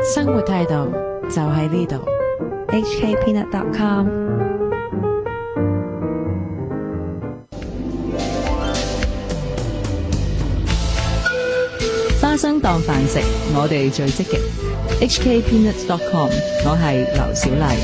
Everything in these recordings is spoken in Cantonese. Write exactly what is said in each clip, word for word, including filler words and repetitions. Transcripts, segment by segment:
生活態度就喺呢度。 H K peanut dot com。 花生當飯食，我哋最積極。H K peanut dot com， 我係劉小麗。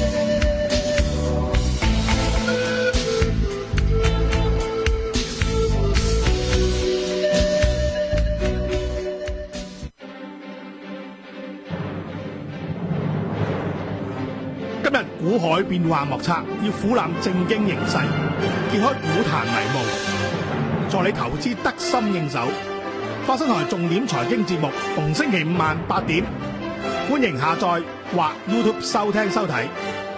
今日股海變幻莫測，要俯瞰正經形勢，揭開股壇迷霧，助你投資得心應手。花生台重點財經節目，逢星期五晚八點，歡迎下載或 YouTube 收聽收睇。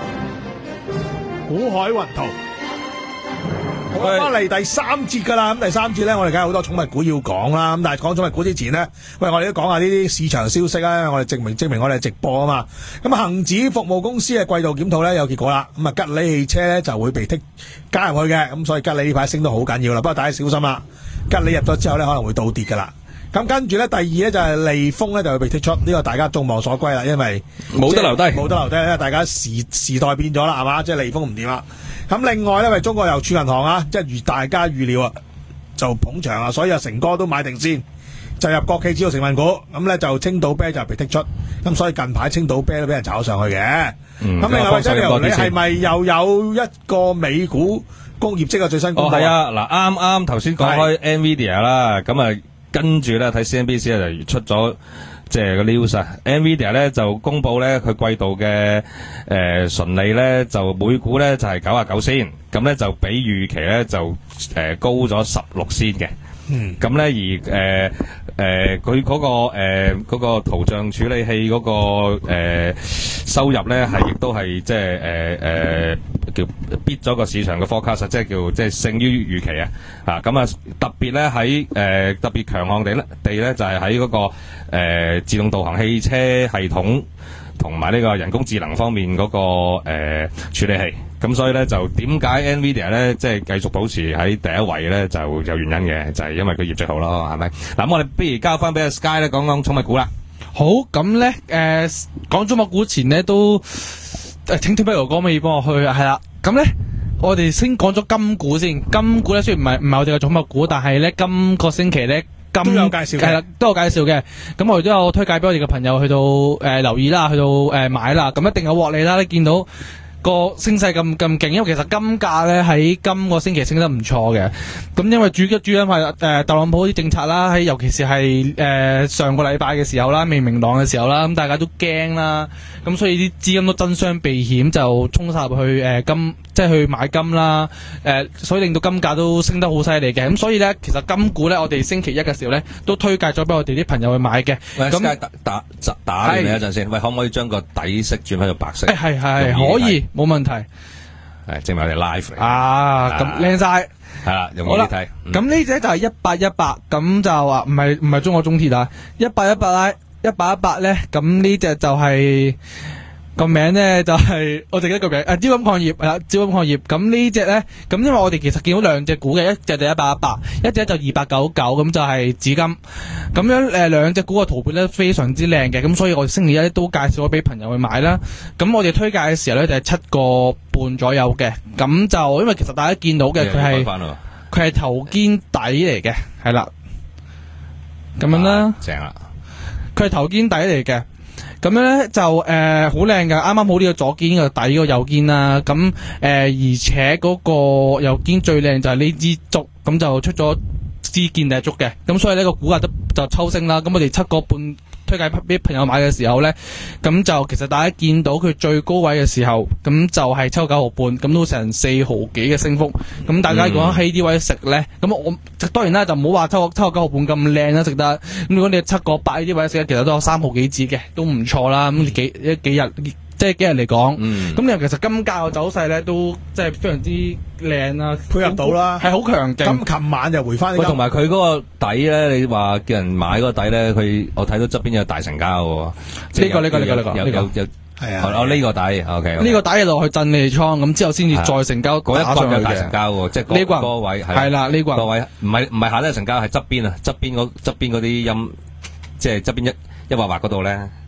股海雲圖，好翻嚟第三節噶啦。咁第三節咧，我哋梗係好多寵物股要講啦。咁但係講寵物股之前呢，喂，我哋都講下呢啲市場消息啦。我哋證明證明我哋係直播啊嘛。咁啊，恒指服務公司嘅季度檢討咧有結果啦。咁啊，吉利汽車咧就會被剔加入去嘅。咁所以吉利呢排升得好緊要啦。不過大家小心啦，吉利入咗之後咧可能會倒跌噶啦。咁跟住咧，第二咧就係利豐咧就會被剔出，呢個大家眾望所歸啦，因為冇得留低， 冇得留低，因為大家時時代變咗啦，係嘛，即係利豐唔掂啦。咁另外咧，為中國郵儲銀行啊，即係如大家預料啊，就捧場啊，所以阿成哥都買定先，就入國企指數成分股，咁咧就青島啤就被剔出，咁所以近排青島啤都俾人炒上去嘅。咁、嗯、另外，張你係咪又有一個美股公業績嘅最新公布？ 哦，係啊，嗱，啱啱頭先講開 Nvidia 啦，咁啊。跟住咧睇 C N B C 就出咗即係個 news 啊 ，Nvidia 咧就公布咧佢季度嘅誒純利咧就每股咧就係九啊九仙，咁咧就比預期咧就誒、呃、高咗十六仙嘅。嗯，咁咧而誒誒佢嗰個誒嗰、呃那個圖像處理器嗰、那個誒、呃、收入咧係亦都係即係誒誒叫 beat 咗個市場嘅 forecast， 即係叫即係勝於預期啊！啊咁啊特別咧喺誒特別強項地咧地咧就係喺嗰個誒、呃、自動導航汽車系統同埋呢個人工智能方面嗰、那個誒、呃、處理器。咁所以咧就點解 Nvidia 咧即係繼續保持喺第一位咧就有原因嘅，就係、是、因為佢業績好咯，係咪？嗱咁我哋不如交翻俾阿 Sky 咧講講寵物股啦。 好，咁咧誒講寵物股前咧都誒請聽不如講可以幫我去係啦。咁咧我哋先講咗金股先，金股咧雖然唔係唔係我哋嘅寵物股，但係咧今個星期咧金都有介紹嘅， 係啦都有介紹嘅。咁我哋都有推介俾我哋嘅朋友去到誒、呃、留意啦，去到誒、呃、買啦，咁一定有獲利啦。你見到個升勢咁咁勁，因為其實金價咧喺今個星期升得唔錯嘅。咁因為主主因為誒、呃、特朗普啲政策啦，喺尤其是係誒、呃、上個禮拜嘅時候啦，未明朗嘅時候啦，咁大家都驚啦，咁所以啲資金都爭相避險，就衝晒入去誒、呃、金，即係去買金啦。誒、呃，所以令到金價都升得好犀利嘅。咁所以咧，其實金股咧，我哋星期一嘅時候咧，都推介咗俾我哋啲朋友去買嘅。咁打打打打你一陣先，喂，可唔可以將個底色轉翻到白色？ 誒，係係可以。冇問題， 係證明我哋 live 嚟啊！咁靚晒， 係啦，容易啲睇。 咁呢隻就係一八一八，咁就話唔係唔係中國中鐵啊，一八一八咧，一八一八咧，咁呢隻就係、是。個名咧就係、是、我哋一個名，誒，招金礦業係啦，招金礦業。咁呢隻咧，咁因為我哋其實見到兩隻股嘅，一隻就一八一八，一隻就二八九九，咁就係紫金。咁樣誒，兩隻股嘅圖表咧非常之靚嘅，咁所以我哋星期一都介紹咗俾朋友去買啦。咁我哋推介嘅時候咧就係七個半左右嘅，咁就因為其實大家見到嘅佢係佢係頭肩底嚟嘅，係啦，咁樣啦， 啊、正啦， 佢係頭肩底嚟嘅。咁樣咧就誒好靚㗎，啱啱好呢個左肩個底個右肩啦，咁誒、呃、而且嗰個右肩最靚就係呢支竹，咁就出咗支見底竹嘅，咁所以呢個股價都就抽升啦。咁我哋七個半推介俾朋友買嘅時候咧，咁就其實大家見到佢最高位嘅時候，咁就係七個九毫半，咁都成四毫幾嘅升幅。咁大家如果喺呢位食咧，咁我當然啦，就唔好話七個七個九毫半咁靚啦，食得。咁如果你七個八呢啲位食，其實都有三毫幾紙嘅，都唔錯啦。咁幾一幾日即係幾日嚟講，咁、嗯、你其實金價嘅走勢咧都即係非常之靚啊， 配合到啦， 係好強勁。 咁琴晚就回翻。 喂，同埋佢嗰個底咧，你話叫人買嗰個底咧，佢我睇到側邊有大成交喎。呢、 這個呢、這個呢、這個呢、這個有有有係啊，哦呢、這個底 ，OK，呢、 這個底係落去震你哋倉，咁之後先至再成交打上去嘅。嗰一棍有大成交喎，即係嗰嗰個位係啦，呢棍個位唔係唔係下低成交，係側邊啊，側邊嗰側邊嗰啲陰，即係側邊一一畫畫嗰度咧。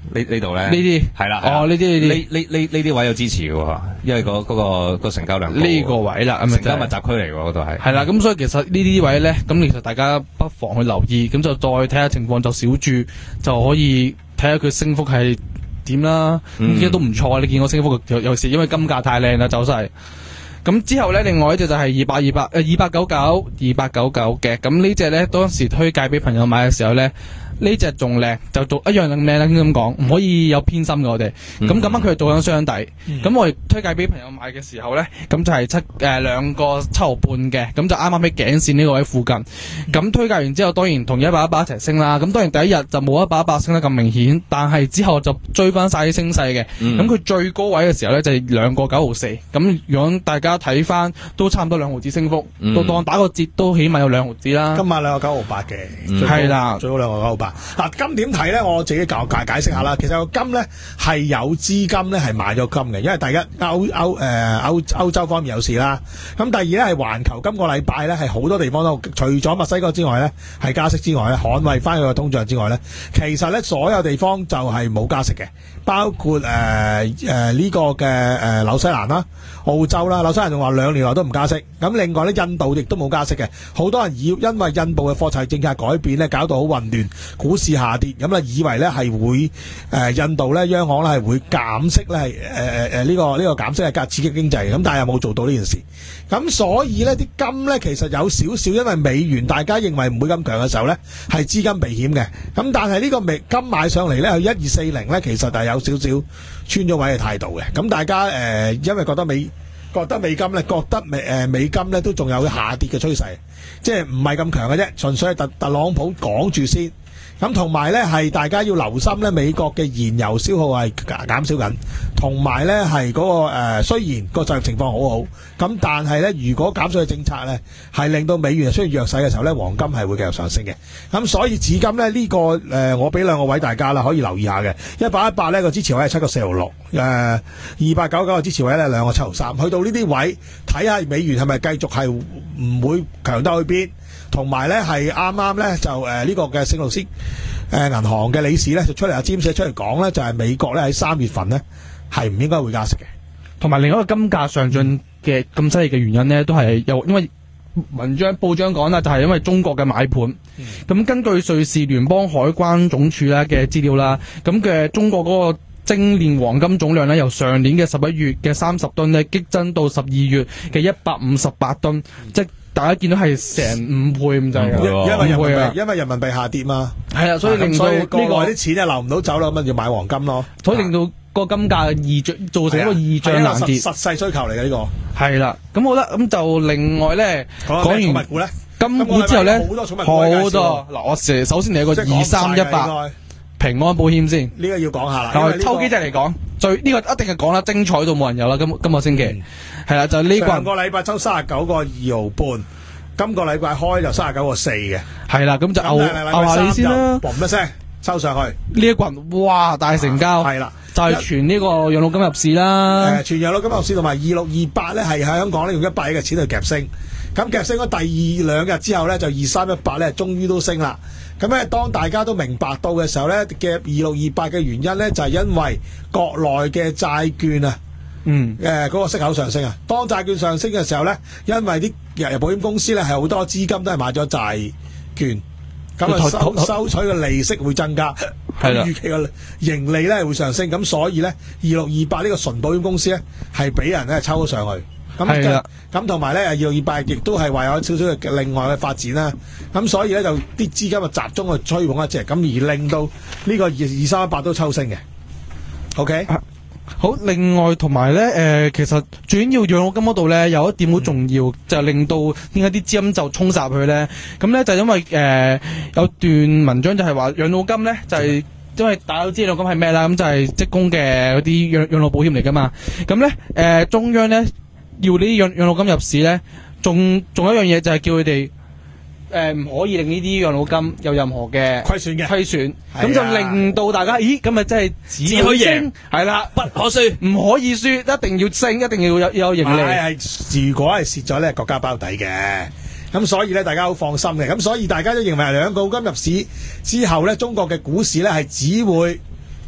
呢呢度咧， 呢啲係啦， 哦呢啲呢啲呢呢呢呢啲位有支持嘅喎，因為嗰嗰個個成交量高呢個位啦，咁咪成交密集區嚟喎，嗰度係係啦，咁所以其實呢啲位咧，咁其實大家不妨去留意，咁就再睇下情況，就小注就可以睇下佢升幅係點啦。咁而家都唔錯，你見我升幅有有時因為金價太靚啦，走勢。咁之後咧，另外一隻就係二百二百誒二百九九二百九九嘅，咁呢隻咧當時推介俾朋友買嘅時候咧。呢隻仲靚，就做一樣咁靚啦，咁講，唔可以有偏心嘅我哋。咁咁啱佢係做緊雙底，咁、嗯、我哋推介俾朋友買嘅時候咧，咁就係七誒兩個七毫半嘅，咁就啱啱喺頸線呢個位附近。咁、嗯、推介完之後，當然同一百一百一齊升啦。咁當然第一日就冇一百一百升得咁明顯，但係之後就追翻晒啲升勢嘅。咁佢、嗯、最高位嘅時候咧就係兩個九毫四。咁如果大家睇翻都差唔多兩毫子升幅，嗯、到當打個折都起碼有兩毫子啦。 今晚兩個九毫八嘅， 係啦， 最高兩個九毫八。嗱，金點睇咧？我自己教解解釋下啦。其實個金咧係有資金咧係買咗金嘅，因為第一歐歐誒歐歐洲方面有事啦。咁第二咧係環球今個禮拜咧係好多地方都除咗墨西哥之外咧係加息之外咧，捍衛翻佢個通脹之外咧，其實咧所有地方就係冇加息嘅，包括誒誒呢個嘅誒紐西蘭啦、澳洲啦。紐西蘭仲話兩年內都唔加息。咁另外咧印度亦都冇加息嘅。好多人以因為印度嘅貨幣政策改變咧，搞到好混亂。股市下跌，咁啊以為咧係會誒、呃、印度咧央行咧係會減息咧係誒誒誒呢個呢、這個減息係加刺激經濟，咁但係又冇做到呢件事，咁所以咧啲金咧其實有少少因為美元大家認為唔會咁強嘅時候咧係資金避險嘅，咁但係呢個美金買上嚟咧去一二四零咧其實係有少少穿咗位嘅態度嘅，咁大家誒、呃、因為覺得美覺得美金咧覺得美誒、呃、美金咧都仲有下跌嘅趨勢，即係唔係咁強嘅啫，純粹係特特朗普講住先。咁同埋咧，係大家要留心咧，美國嘅燃油消耗係減少緊，同埋咧係嗰個誒、呃，雖然個就業情況好好，咁但係咧，如果減稅嘅政策咧係令到美元出現弱勢嘅時候咧，黃金係會繼續上升嘅。咁所以紫金咧呢、這個誒、呃，我俾兩個位大家啦，可以留意下嘅。一百一八咧個支持位係七個四毫六，誒二百九九個支持位咧兩個七毫三，去到呢啲位睇下美元係咪繼續係唔會強得去邊。同埋咧係啱啱咧就誒呢、呃這個嘅聖路斯誒銀行嘅理事咧就出嚟阿詹士出嚟講咧，就係、是、美國咧喺三月份咧係唔應該會加息嘅。同埋另一個金價上進嘅咁犀利嘅原因咧，都係有因為文章報章講啦，就係、是、因為中國嘅買盤。咁、嗯、根據瑞士聯邦海關總署咧嘅資料啦，咁嘅中國嗰個精煉黃金總量咧，由上年嘅十一月嘅三十噸咧激增到十二月嘅一百五十八噸，嗯、即大家見到係成五倍咁滯，因為人民幣因為人民幣下跌嘛，係啊，所以令到呢個啲錢咧流唔到走啦，咁啊要買黃金咯，所以令到個金價異漲，造成一個異漲難跌，實際需求嚟嘅呢個係啦。咁好啦，咁就另外咧講完寵物股咧，金股之後咧好多寵物股好多嗱，我首首先嚟個二三一八平安保險先，呢個要講下啦。但係抽幾隻嚟講，最呢個一定係講啦，精彩到冇人有啦。今今個星期係啦，就呢個上個禮拜抽三十九個二毫半，今個禮拜開就三十九個四嘅。係啦，咁就牛牛下你先啦，嘣一聲抽上去。呢一棍哇大成交，係啦，就係傳呢個養老金入市啦。誒，傳養老金入市同埋二六二八咧，係喺香港咧用一百億嘅錢去夾升。咁夾升咗第二兩日之後咧，就二三一八咧，終於都升啦。咁咧，當大家都明白到嘅時候咧，夾二六二八嘅原因咧，就係、是、因為國內嘅債券啊，嗯，誒嗰、呃那個息口上升啊。當債券上升嘅時候咧，因為啲日日保險公司咧係好多資金都係買咗債券，咁啊收收取嘅利息會增加，咁預期嘅盈利咧會上升，咁所以咧二六二八呢個純保險公司咧係俾人咧抽咗上去。咁咁同埋咧，二六二八亦都係話有少少嘅另外嘅發展啦。咁所以咧就啲資金就集中去吹捧一隻，咁而令到呢個二二三一八都抽升嘅。OK，啊、好。另外同埋咧，誒、呃，其實最緊要養老金嗰度咧有一點好重要，嗯、就係令到點解啲資金就衝殺去咧？咁咧就因為誒、呃、有段文章就係話養老金咧就係、是。因為大家都知養老金係咩啦，咁就係職工嘅嗰啲養養老保險嚟噶嘛。咁咧，誒、呃、中央咧要呢啲養養老金入市咧，仲仲有一樣嘢就係叫佢哋誒唔可以令呢啲養老金有任何嘅虧損嘅虧損，咁就令到大家，咦，咁咪真係只可以贏，係啦，不可輸，唔可以輸，一定要升，一定要有有盈利。係係，如果係蝕咗咧，國家包底嘅。咁所以咧，大家好放心嘅。咁所以大家都認為養老金入市之後咧，中國嘅股市咧係只會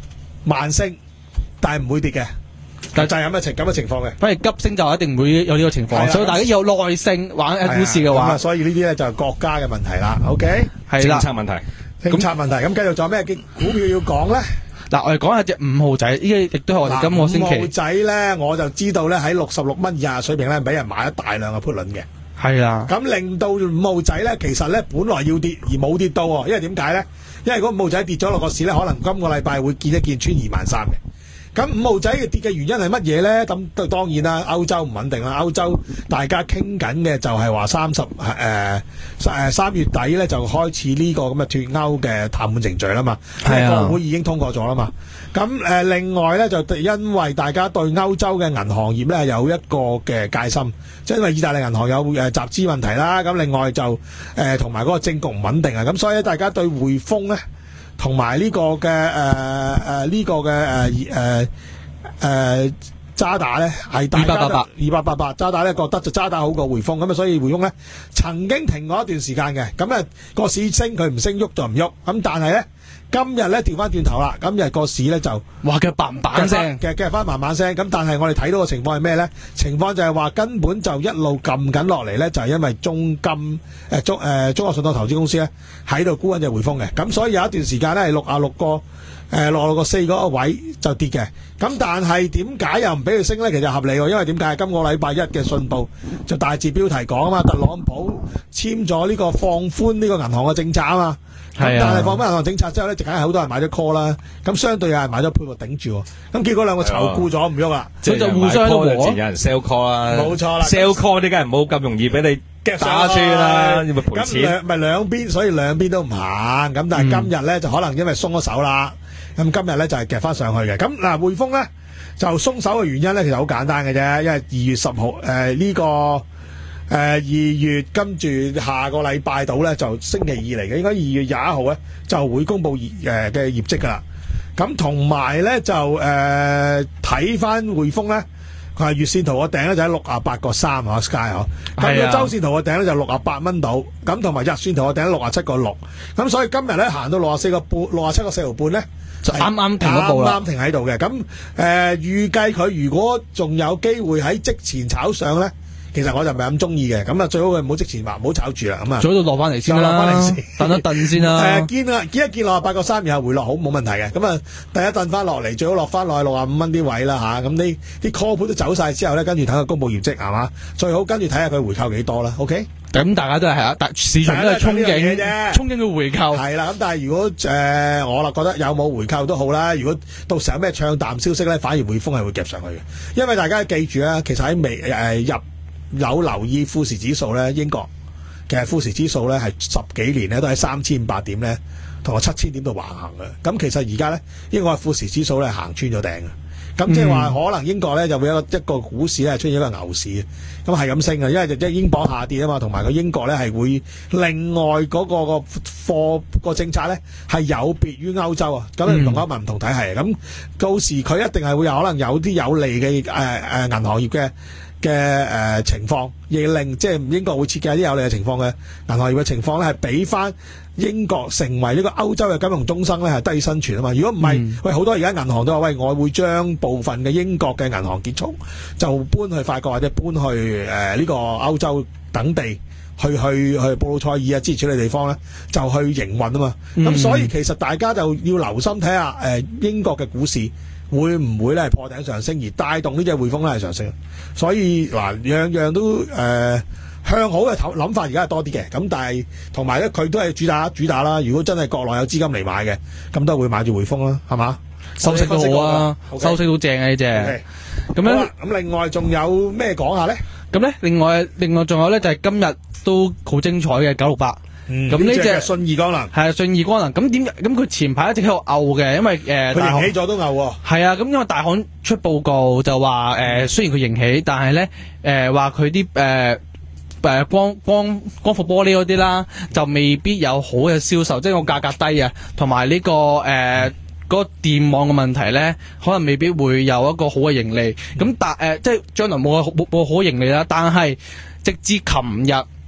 慢升，但係唔會跌嘅。但就係咁嘅情咁嘅情況嘅。 反而急升就一定唔會有呢個情況， 係啦所以大家要有耐性玩誒股市嘅話， 咁啊，所以呢啲咧就係國家嘅問題啦。OK， 係啦， 政策問題。 政策問題。咁繼續仲有咩股票要講咧？ 嗱，我哋講下隻五號仔，呢個亦都係我哋今個星嗱，五號期仔咧，我就知道咧喺六十六蚊以下水平咧，俾人買咗大量嘅 put 輪嘅。 係啦， 咁令到五號仔咧，其實咧本來要跌而冇跌到喎，因為點解咧？因為嗰五號仔跌咗落個市咧，可能今個禮拜會見一見穿二萬三嘅。咁五號仔嘅跌嘅原因係乜嘢咧？咁當然啦，歐洲唔穩定啦。歐洲大家傾緊嘅就係話三十誒誒三月底咧就開始呢個咁嘅脫歐嘅談判程序啦嘛。 係啊， 國會已經通過咗啦嘛。咁誒、呃、另外咧就因為大家對歐洲嘅銀行業咧有一個嘅戒心，即係因為意大利銀行有誒集資問題啦。咁另外就誒同埋嗰個政局唔穩定啊。咁所以咧大家對匯豐咧。同埋呢個嘅誒誒呢個嘅誒誒誒渣打咧係大家二百八八二百八八渣打咧覺得就渣打好過匯豐咁啊，所以匯豐咧曾經停過一段時間嘅，咁啊個市升佢唔升喐就唔喐，咁但係咧今日咧調翻轉頭啦，今日個市咧就哇嘅嘭嘭聲， 嘅嘅翻慢慢聲，咁但係我哋睇到嘅情況係咩咧？情況就係話根本就一路撳緊落嚟咧，就係、是、因為中金誒中誒中國信託投資公司咧喺度沽緊隻匯豐嘅，咁所以有一段時間咧係六啊六個誒六六個四嗰個位就跌嘅，咁但係點解又唔俾佢升咧？其實合理喎，因為點解？今個禮拜一嘅信報就大字標題講啊嘛，特朗普簽咗呢個放寬呢個銀行嘅政策啊嘛。咁但係放翻銀行政策之後咧，就梗係好多人買咗 call 啦。咁相對有人買咗 put 頂住喎。咁結果兩個籌沽咗唔喐啦， 所以就互相和。 有人 sell call 啦， 冇錯啦 ，sell call 啲梗係冇咁容易俾你夾打穿啦，要咪賠咁錢。 兩咪兩邊，所以兩邊都唔行。咁但係今日咧就可能因為鬆咗手啦。咁今日咧就係夾翻上去嘅。咁嗱匯豐咧就鬆手嘅原因咧其實好簡單嘅啫，因為二月十號誒呢個。誒、呃、二月跟住下個禮拜到咧就星期二嚟嘅，應該二月廿一號咧就會公佈業誒嘅業績噶啦。咁同埋咧就誒睇翻匯豐咧，佢係月線圖個頂咧就喺六啊八個三啊 Sky 嗬。咁個周線圖個頂咧就六啊八蚊到，咁同埋日線圖個頂六啊七個六。咁所以今日咧行到六啊四個半，六啊七個四毫半咧就啱啱停咗步啦， 啱啱停喺度嘅。咁誒預計佢如果仲有機會喺即前炒上咧。其實我就唔係咁中意嘅，咁啊最好佢唔好即前話，唔好炒住啦，咁啊， 早到落翻嚟先啦， 落翻嚟先， 等一等先啦。 係啊，見啊見一見落八個三，然後回落好冇問題嘅，咁啊第一陣翻落嚟，最好落翻落去六啊五蚊啲位啦吓，咁呢啲 call 盤都走晒之後咧，跟住睇佢公佈業績係嘛，最好跟住睇下佢回購幾多啦 ，OK？ 咁大家都係係啊，但市場都係憧憬啫， 憧憬佢回購係啦。咁但係如果誒、呃、我啦覺得有冇回購都好啦，如果到時候有咩唱淡消息咧，反而匯豐係會夾上去嘅，因為大家記住啊，其實喺未誒入。有留意富時指數咧，英國其實富時指數咧係十幾年咧都喺三千五百點咧，同個七千點度橫行嘅。咁其實而家咧，英國富時指數咧行穿咗頂嘅。咁即係話可能英國咧就會有一個一個股市咧出現一個牛市，咁係咁升嘅，因為就英鎊下跌啊嘛，同埋個英國咧係會另外嗰、那個個貨個政策咧係有別於歐洲啊，咁唔同歐盟唔同體系，咁到時佢一定係會有可能有啲有利嘅誒誒銀行業嘅。嘅誒、呃、情況，亦令即係英國會設計啲有利嘅情況嘅銀行業嘅情況咧，係俾翻英國成為呢個歐洲嘅金融中心咧，係低生存啊嘛！如果唔係，嗯、喂好多而家銀行都話喂，我會將部分嘅英國嘅銀行結束，就搬去法國或者搬去誒呢、呃這個歐洲等地，去去去布魯塞爾啊之類處理地方咧，就去營運啊嘛！咁、嗯、所以其實大家就要留心睇下誒英國嘅股市。會唔會咧破頂上升而帶動呢隻匯豐咧係上升？所以嗱，樣樣都誒、呃、向好嘅諗法而家係多啲嘅。咁但係同埋咧，佢都係主打主打啦。如果真係國內有資金嚟買嘅，咁都會買住匯豐啦，係嘛？ 收息都好啊，收息都正啊呢隻。咁樣咁另外仲有咩講下咧？ 咁咧，另外另外仲有咧就係、是、今日都好精彩嘅九六八。咁呢隻信義光能係啊，信義光能咁點？咁佢前排一直喺度嘔嘅，因為誒， 佢盈起咗都嘔喎。 係啊，咁因為大行出報告就話誒、呃，雖然佢盈起，但係咧誒話佢啲誒誒光光光伏玻璃嗰啲啦，就未必有好嘅銷售，即係個價格低啊，同埋呢個誒。呃嗰個電網嘅問題咧，可能未必會有一個好嘅盈利。咁但誒，即係將來冇冇冇好盈利啦。但係直至琴日，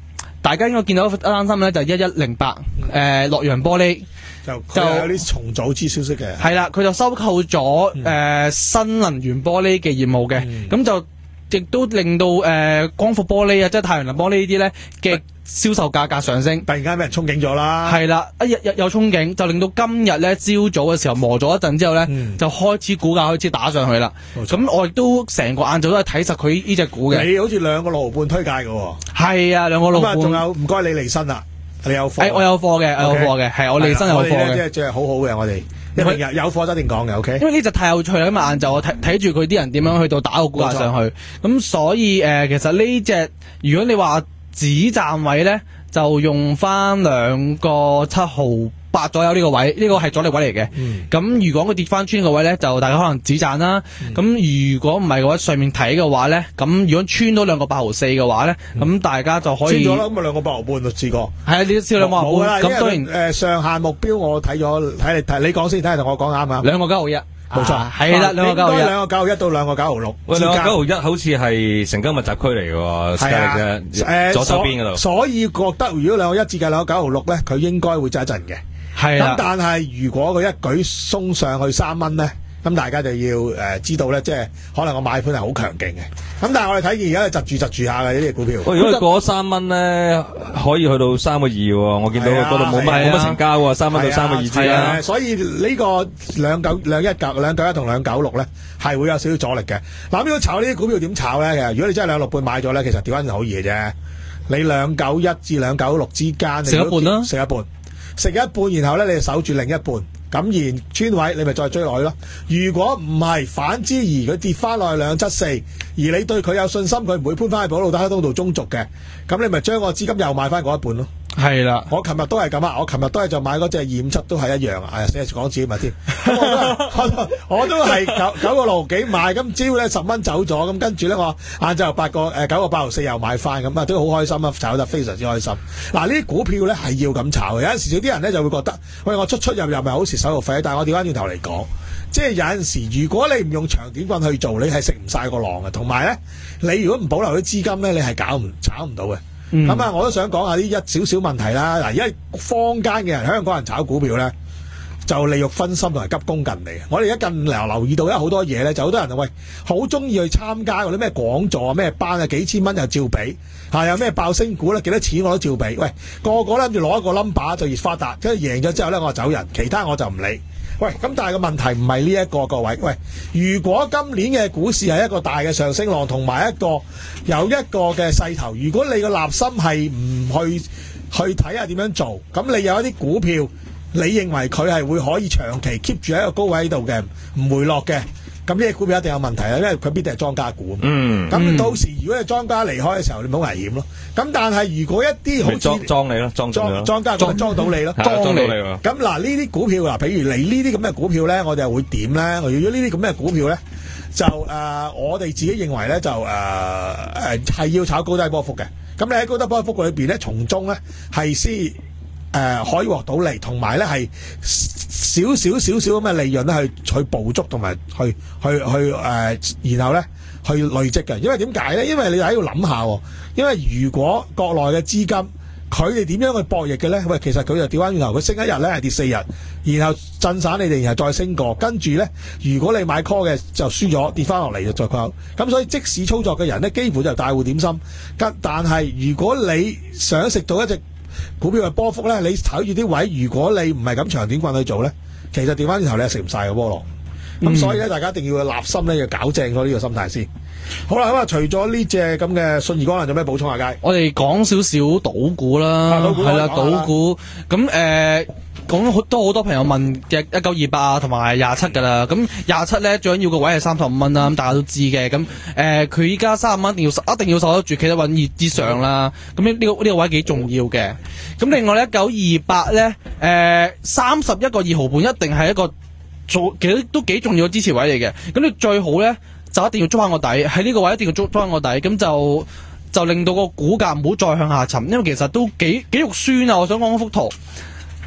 大家應該見到一單新聞咧，就係一一零八誒洛陽玻璃。 就就有啲重組之消息嘅， 係啦，佢就收購咗誒、嗯呃、新能源玻璃嘅業務嘅，咁、嗯、就亦都令到誒、呃、光伏玻璃啊，即係太陽能玻璃呢啲咧嘅銷售價格上升， 突然間俾人憧憬咗啦， 係啦，一日日有憧憬，就令到今日咧朝早嘅時候磨咗一陣之後咧，嗯、就開始股價開始打上去啦。咁我亦都成個晏晝都係睇實佢呢隻股嘅。 你好似兩個六毫半推介嘅喎， 係啊，兩個六毫半。 仲有唔該你離身啦。你有貨？ 誒，我有貨嘅，我有貨嘅，係我離身有貨嘅。 即係即係好好嘅，我哋因為有有貨一定講嘅，OK。 因為呢隻太有趣啦，咁啊晏晝我睇睇住佢啲人點樣去到打個股價上去，咁所以誒，其實呢隻如果你話止站位咧，就用翻兩個七毫八左右呢個位，呢、這個係阻力位嚟嘅。咁、嗯、如果佢跌翻穿個位咧，就大家可能止賺啦。咁、嗯、如果唔係嘅話，上面睇嘅話咧，咁如果穿到兩個八毫四嘅話咧，咁、嗯、大家就可以穿咗啦。咁啊兩個八毫半就試過。係啊， 你都試兩個八毫半。咁當然誒、呃、上限目標我睇咗，睇你睇你講先，睇下同我講啱唔啱？ 兩個九毫一。冇錯，係啦，兩個九毫一， 兩個九毫一到兩個九毫六。 喂，兩個九毫一好似係成交密集區嚟嘅喎，係啊，誒左手邊嗰度。 所以覺得如果兩個一至計兩個九毫六咧，佢應該會揸一陣嘅。係咁但係如果佢一舉鬆上去三蚊咧，咁大家就要誒、呃、知道咧，即係可能個買盤係好強勁嘅。咁但係我哋睇見而家係窒住窒住下嘅呢啲股票。 喂，如果佢過咗三蚊咧，可以去到三個二喎。我見到嗰度冇乜冇乜成交喎，三蚊到三個二之間。 所以呢個兩九兩一九兩九一同兩九六咧係會有少少阻力嘅。嗱，呢個炒呢啲股票點炒咧？其實如果你真係兩六半買咗咧，其實調翻好易嘅啫。你兩九一至兩九六之間， 食一半啦， 食一半，食一半，然後咧你就守住另一半。咁然穿位你咪再追落去咯。如果唔係反之而佢跌翻落去兩七四，而你對佢有信心，佢唔會搬翻去保路打通道中續嘅，咁你咪將個資金又買翻嗰一半咯。 係啦， 我琴日都係咁啊！我琴日都係就買嗰隻二五七，都係一樣啊！哎呀，死講自己咪添，我都我都係九九個六毫幾買，咁朝咧十蚊走咗，咁跟住咧我晏晝八個誒九個八毫四又買翻，咁啊都好開心啊，炒得非常之開心。嗱，呢啲股票咧係要咁炒嘅，有陣時有啲人咧就會覺得，喂，我出出入入咪好蝕手續費，但係我調翻轉頭嚟講，即係有陣時如果你唔用長短棍去做，你係食唔晒個浪嘅，同埋咧你如果唔保留啲資金咧，你係搞唔炒唔到嘅。咁啊、嗯，我都想講下啲一少少問題啦。嗱，而家坊間嘅人，香港人炒股票咧，就利欲分心同埋急功近利。我哋而家近嚟留意到，因為好多嘢咧，就好多人喂，好中意去參加嗰啲咩講座啊、咩班啊，幾千蚊又照俾，嚇有咩爆升股咧，幾多錢我都照俾。喂，個個咧諗住攞一個 number 就越發達，跟住贏咗之後咧，我就走人，其他我就唔理。喂，咁但係個問題唔係呢一個，各位，喂，如果今年嘅股市係一個大嘅上升浪，同埋一個有一個嘅勢頭，如果你個立心係唔去去睇下點樣做，咁你有一啲股票，你認為佢係會可以長期 keep 住喺一個高位喺度嘅，唔回落嘅，咁呢隻股票一定有問題啦，因為佢必定係莊家股。嗯，咁到時如果係莊家離開嘅時候，你冇危險咯。咁但係如果一啲好似裝裝你咯，裝莊莊家咁裝到你咯， 裝到你。 咁嗱，呢啲股票嗱，譬如你呢啲咁嘅股票咧，我哋又會點咧？如果呢啲咁嘅股票咧，就誒、呃，我哋自己認為咧，就誒誒係要炒高低波幅嘅。咁你喺高低波幅裏邊咧，從中咧係先誒可以獲到利，同埋咧係少少少少咁嘅利潤咧，去去捕捉同埋去去去誒、呃，然後咧去累積嘅。因為點解咧？因為你喺度諗下，因為如果國內嘅資金佢哋點樣去博弈嘅咧？喂，其實佢就調翻轉頭，佢升一日咧係跌四日，然後震散你哋，然後再升過，跟住咧，如果你買 call 嘅就輸咗，跌翻落嚟就再 call。咁所以即使操作嘅人咧，幾乎就大戶點心。但係如果你想食到一隻股票嘅波幅咧，你睇住啲位，如果你唔係咁長短棍去做咧，其實調翻轉頭你係食唔晒個波浪。咁、嗯、所以咧，大家一定要立心咧，要搞正咗呢個心態先。好啦，咁啊，除咗呢隻咁嘅信義光能，有咩補充下街？ 我哋講少少賭股啦，係啦，賭股咁誒，講好多好多朋友問嘅一九二八啊，同埋廿七噶啦。咁廿七咧，最緊要個位係三十五蚊啦，咁大家都知嘅。咁誒，佢依家三十蚊一定要一定要守得住，企得穩熱之上啦。咁呢呢個呢、這個位幾重要嘅。咁另外咧，一九二八咧，誒，三十一個二毫半一定係一個做其實都幾重要嘅支持位嚟嘅。咁你最好咧，就一定要捉翻個底，喺呢個位一定要捉捉翻個底，咁就就令到個股價唔好再向下沉，因為其實都幾幾肉酸啊！我想講嗰幅圖，自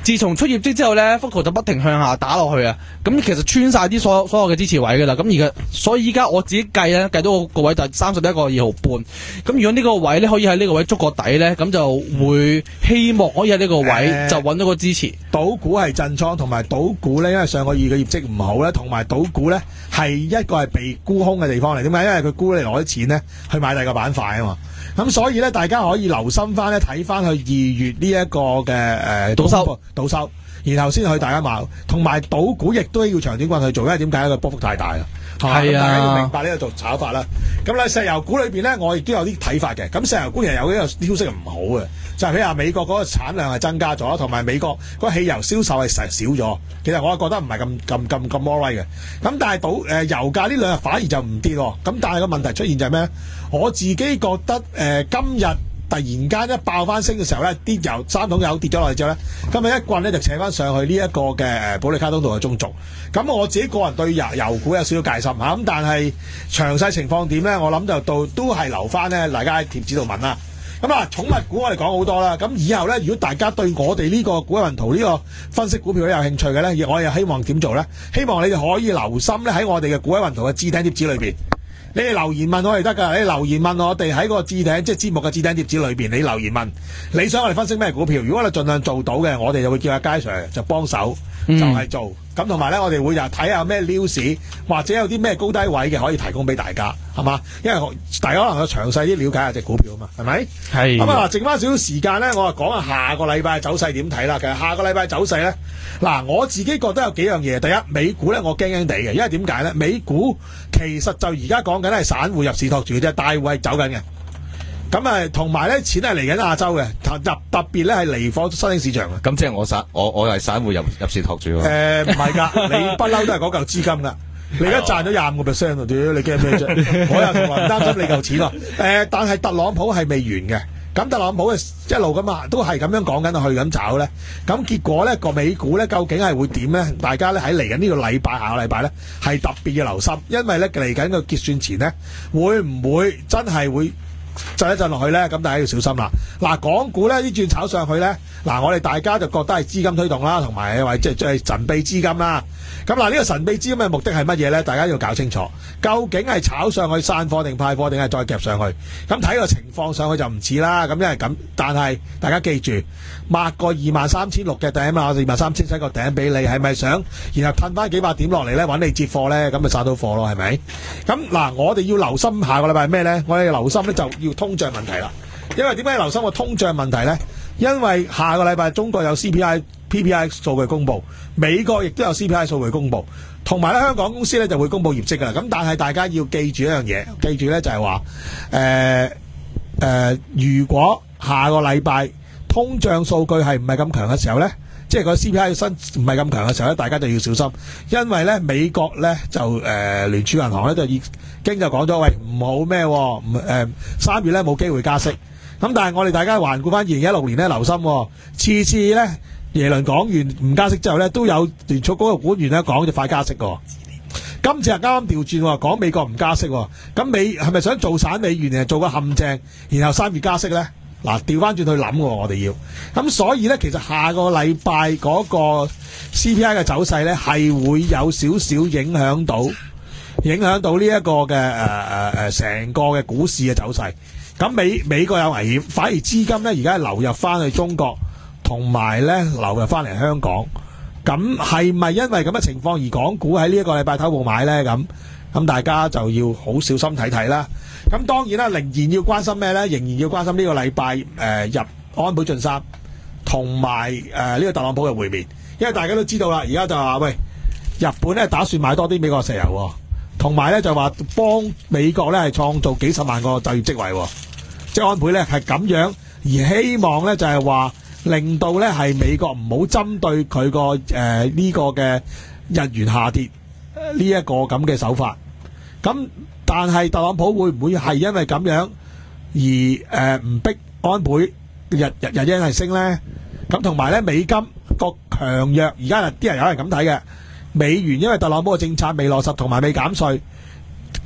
自從出業績之後咧，幅圖就不停向下打落去啊。咁其實穿晒啲所有所有嘅支持位噶啦。咁而家所以依家我自己計咧，計到個位就係三十一個二毫半。咁如果呢個位咧可以喺呢個位捉個底咧，咁就會希望可以喺呢個位就揾到個支持。 賭股係震倉，同埋賭股咧，因為上個月嘅業績唔好咧，同埋賭股咧係一個係被沽空嘅地方嚟。點解？因為佢沽你攞啲錢咧去買第二個板塊啊嘛。咁所以咧，大家可以留心翻咧，睇翻去二月呢一個嘅誒賭收賭收，然後先去大家買。同埋賭股亦都要長短棍去做，因為點解？個波幅太大啦。係啊，大家要明白呢個做炒法啦。咁咧，石油股裏邊咧，我亦都有啲睇法嘅。咁石油股其實有呢個消息唔好嘅，就係譬如話美國嗰個產量係增加咗，同埋美國嗰個汽油銷售係成少咗。其實我覺得唔係咁咁咁咁魔威嘅。咁但係賭誒油價呢兩日反而就唔跌喎。咁但係個問題出現就係咩？我自己覺得誒、呃、今日突然間一爆翻升嘅時候咧，啲油三桶油跌咗落嚟之後咧，今日一棍咧就扯翻上去呢一個嘅誒保利卡通道嘅中軸。咁我自己個人對油油股有少少戒心嚇，咁但係詳細情況點咧？我諗就到都係留翻咧，大家喺貼紙度問啦。咁啊，寵物股我哋講好多啦。咁以後咧，如果大家對我哋呢個股運圖呢個分析股票都有興趣嘅咧，我又希望點做咧？希望你哋可以留心咧喺我哋嘅股運圖嘅置頂貼紙裏邊。你哋留言問我哋得㗎，你留言問我哋喺個置頂即係節目嘅置頂貼紙裏邊，你留言問你想我哋分析咩股票？如果你盡量做到嘅，我哋就會叫阿佳 Sir 就幫手，就係、是、做。咁同埋咧，我哋會又睇下咩 news 或者有啲咩高低位嘅可以提供俾大家，係嘛？因為大家可能有詳細啲了解下隻股票啊嘛，係咪？係。咁啊，剩翻少少時間咧，我啊講下下個禮拜嘅走勢點睇啦。其實下個禮拜走勢咧，嗱我自己覺得有幾樣嘢。第一，美股咧我驚驚地嘅，因為點解咧？美股其實就而家講緊係散戶入市托住嘅啫，大戶係走緊嘅。咁啊，同埋咧，錢係嚟緊亞洲嘅，特特別咧係嚟貨新興市場嘅。 咁即係我散，我我係散戶入入市托住喎。誒唔係㗎，你不嬲都係嗰嚿資金㗎。你而家賺咗廿五個 percent 喎，屌你驚咩啫？我又同話唔擔心你嚿錢喎。誒，但係特朗普係未完嘅。咁特朗普一路咁啊，都係咁樣講緊去咁炒咧。咁結果咧個美股咧究竟係會點咧？大家咧喺嚟緊呢個禮拜下個禮拜咧係特別嘅留心，因為咧嚟緊個結算前咧會唔會真係會震一震落去咧？咁大家要小心啦。嗱，港股咧呢轉炒上去咧，嗱我哋大家就覺得係資金推動啦，同埋或者即係神秘資金啦。咁嗱呢個神秘資金嘅目的係乜嘢咧？大家要搞清楚，究竟係炒上去散貨定派貨，定係再夾上去？咁睇個情況上去就唔似啦。咁因為咁，但係大家記住，抹個二萬三千六嘅頂啊，二萬三千七個頂俾你，係咪想然後褪翻幾百點落嚟咧，揾你接貨咧？咁咪殺到貨咯，係咪？咁嗱，我哋要留心下個禮拜係咩咧？我哋要留心咧就要通脹問題啦。因為點解要留心個通脹問題咧？因為下個禮拜中國有 C P I、P P I 數據公布，美國亦都有 C P I 數據公布，同埋咧香港公司咧就會公布業績噶啦。咁但係大家要記住一樣嘢，記住咧就係話，誒誒，如果下個禮拜通脹數據係唔係咁強嘅時候咧，即係個 C P I 新唔係咁強嘅時候咧，大家就要小心，因為咧美國咧就誒、呃、聯儲銀行咧就已經就講咗，喂唔好咩，唔誒三月咧冇機會加息。咁但係我哋大家環顧翻二零一六年咧，留心、哦、次次咧耶倫講完唔加息之後咧，都有聯儲局嘅官員咧講就快加息喎。今次係啱啱調轉喎，講美國唔加息喎。咁美係咪想做散美元定係做個陷阱，然後三月加息咧？嗱，調翻轉去諗喎，我哋要。咁所以咧，其實下個禮拜嗰個 C P I 嘅走勢咧，係會有少少影響到，影響到呢一個嘅誒誒誒成個嘅股市嘅走勢。咁美美國有危險，反而資金咧而家係流入翻去中國，同埋咧流入翻嚟香港。咁係咪因為咁嘅情況而港股喺呢一個禮拜偷步買咧？咁咁大家就要好小心睇睇啦。咁當然啦，仍然要關心咩咧？仍然要關心呢個禮拜誒入安倍晉三同埋誒呢個特朗普嘅會面，因為大家都知道啦，而家就話喂，日本咧打算買多啲美國石油、哦，同埋咧就話幫美國咧係創造幾十萬個就業職位、哦。即係安倍咧係咁樣，而希望咧就係話令到咧係美國唔好針對佢個誒呢個嘅日元下跌呢一個咁嘅手法。咁但係特朗普會唔會係因為咁樣而誒唔逼安倍日日日元係升咧？咁同埋咧美金個強弱，而家啲人有人咁睇嘅美元，因為特朗普嘅政策未落實同埋未減稅。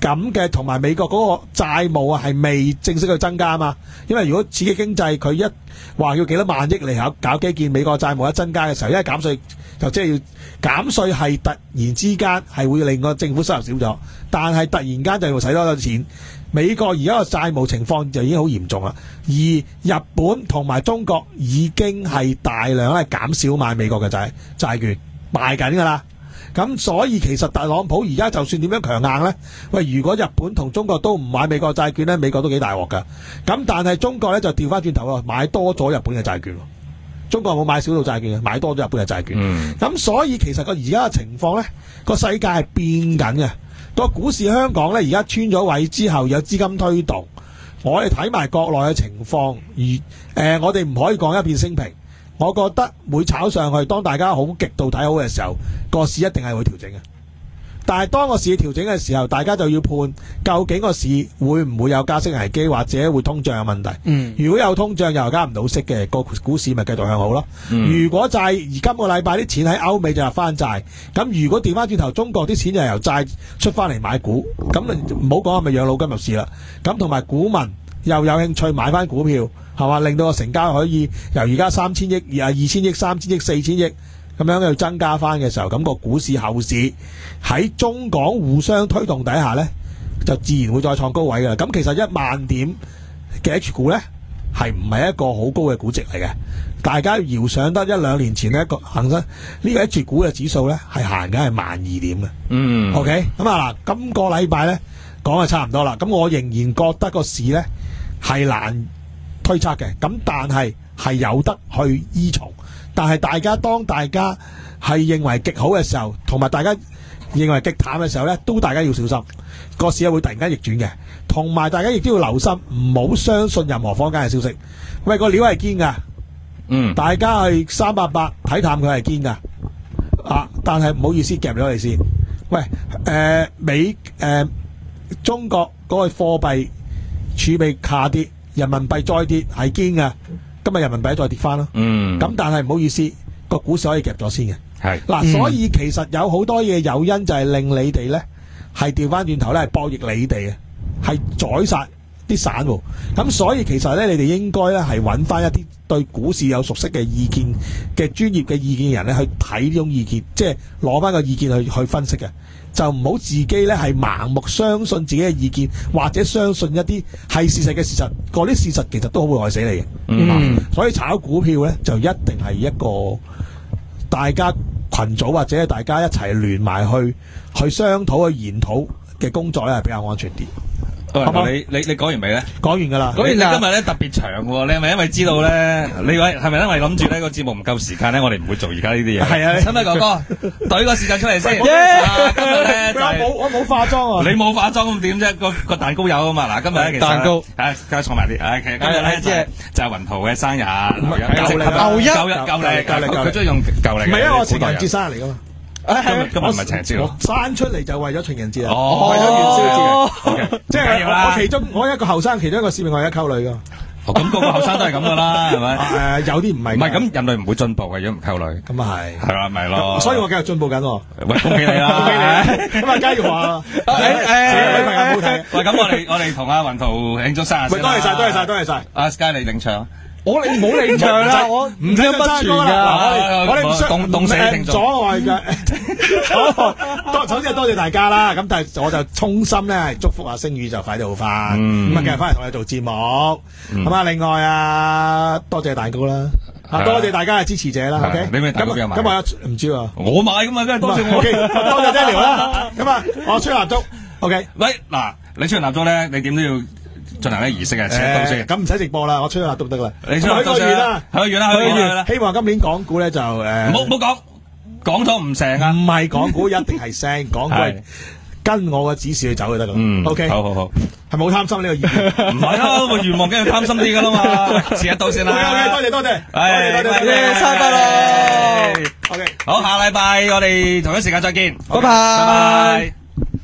咁嘅，同埋美國嗰個債務啊係未正式去增加嘛。因為如果刺激經濟，佢一話要幾多萬億嚟搞搞基建，美國債務一增加嘅時候，因為減稅就即係要減稅，係突然之間係會令個政府收入少咗，但係突然間就要使多咗錢。美國而家個債務情況就已經好嚴重啦，而日本同埋中國已經係大量咧減少買美國嘅債債券賣緊㗎啦。咁所以其實特朗普而家就算點樣強硬呢？喂，如果日本同中國都唔買美國債券呢，美國都幾大鑊㗎。咁但係中國呢，就調翻轉頭喎，買多咗日本嘅債券。中國冇買少數債券嘅，買多咗日本嘅債券。咁、嗯、所以其實個而家嘅情況呢，個世界係變緊嘅。個股市香港呢，而家穿咗位之後有資金推動，我哋睇埋國內嘅情況，而誒、呃、我哋唔可以講一片升平。我覺得會炒上去，當大家好極度睇好嘅時候，個市一定係會調整嘅。但係當個市調整嘅時候，大家就要判究竟個市會唔會有加息危機，或者會通脹嘅問題。嗯，如果有通脹又加唔到息嘅，個股市咪繼續向好咯。嗯、如果債而今個禮拜啲錢喺歐美就入翻債，咁如果調翻轉頭中國啲錢就由債出翻嚟買股，咁唔好講係咪養老金入市啦。咁同埋股民又有興趣買翻股票，係嘛？令到個成交可以由而家三千億、二二千億、三千億、四千億咁樣去增加翻嘅時候，咁、個股市後市喺中港互相推動底下呢，就自然會再創高位㗎啦。咁其實一萬點嘅 H 股呢，係唔係一個好高嘅估值嚟嘅？大家遙想得一兩年前呢個恒生呢個 H 股嘅指數呢，係行緊係萬二點嘅。嗯。OK，咁啊嗱，今個禮拜呢講就差唔多啦。咁我仍然覺得個市呢係難推測嘅，咁但係係有得去依從。但係大家當大家係認為極好嘅時候，同埋大家認為極淡嘅時候呢，都大家要小心，個市會突然間逆轉嘅。同埋大家亦都要留心，唔好相信任何坊間嘅消息。喂，個料係堅噶，嗯，大家係三八八睇淡佢係堅噶，啊，但係唔好意思夾咗你先。喂，誒、呃、美誒、呃、中國嗰個貨幣儲備下跌，人民幣再跌係堅噶。今日人民幣再跌翻咯，嗯，咁但係唔好意思，個股市可以夾咗先嘅，係嗱、啊，所以其實有好多嘢誘因就係令你哋咧係調翻轉頭咧係博弈你哋嘅，係宰殺啲散戶，咁所以其實咧你哋應該咧係揾翻一啲對股市有熟悉嘅意見嘅專業嘅意見嘅人咧去睇呢種意見，即係攞翻個意見去去分析嘅。就唔好自己咧係盲目相信自己嘅意見，或者相信一啲係事實嘅事實，嗰啲事實其實都好會害死你嘅。嗯，嗯，所以炒股票咧就一定係一個大家群組或者大家一齊聯埋去去商討去研討嘅工作咧係比較安全啲。 好好你你你講完未咧？ 講完噶啦。 講完今日咧特別長喎，你係咪因為知道咧？你位係咪因為諗住呢個節目唔夠時間咧？我哋唔會做而家呢啲嘢。係啊，新米哥哥，懟個時間出嚟先。Yeah! 今日咧就係、是、我冇化妝啊！你冇化妝咁點啫？個個蛋糕有啊嘛！嗱，今日咧其實蛋糕啊，加坐埋啲。誒，其實今日咧即係就係雲圖嘅生日。舊歷舊一舊歷舊歷舊歷，佢中意用舊歷。唔係啊，我情人節生日嚟噶嘛。今日今日唔係情人節咯，生出嚟就為咗情人節啊！哦，為咗元宵節，即係我其中我一個後生，其中一個使命我係一溝女噶。哦，咁個個後生都係咁噶啦，係咪？誒，有啲唔係。唔係咁，人類唔會進步嘅，如果唔溝女。咁啊係。係啦，咪咯。所以我繼續進步緊。喂，恭喜你啦！恭喜你！咁啊，嘉耀華，誒誒，女朋友好睇。喂，咁我哋我哋同阿雲圖慶祝生日先。喂，多謝晒，多謝晒，多謝晒。阿 Sky 你領唱。我你唔好領唱啦，我唔聽不傳噶，我哋唔凍凍死聽眾，阻礙嘅。多首先多謝大家啦，咁但係我就衷心咧祝福阿星宇就快啲好翻，咁啊繼續翻嚟同你做節目。咁啊，另外啊，多謝蛋糕啦，啊多謝大家嘅支持者啦。OK，你咩蛋糕邊有買？咁我唔知啊，我買噶嘛，梗係多謝我。多謝 Daniel 啦。咁啊，我吹蠟燭。OK，喂嗱，你吹完蠟燭咧，你點都要進行啲儀式嘅，請到先。咁唔使直播啦，我吹蠟燭得啦。你吹蠟燭先啦，許個願啦，許個願啦。希望今年港股咧就誒，唔好唔好講，講咗唔成啊。唔係港股一定係升，港股係跟我嘅指示去走就得噶啦。嗯，OK，好好好，係咪好貪心呢個意見？唔係啊，個願望梗係貪心啲噶啦嘛。遲一到先啦。OK，多謝多謝，多謝多謝，生日快樂。OK，好，下禮拜我哋同一時間再見。拜拜，拜拜。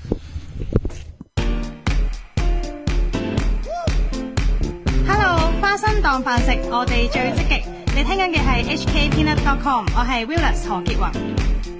花生當飯食，我哋最積極。你聽緊嘅係 H K Peanut dot com， 我係 Willis 何潔雲。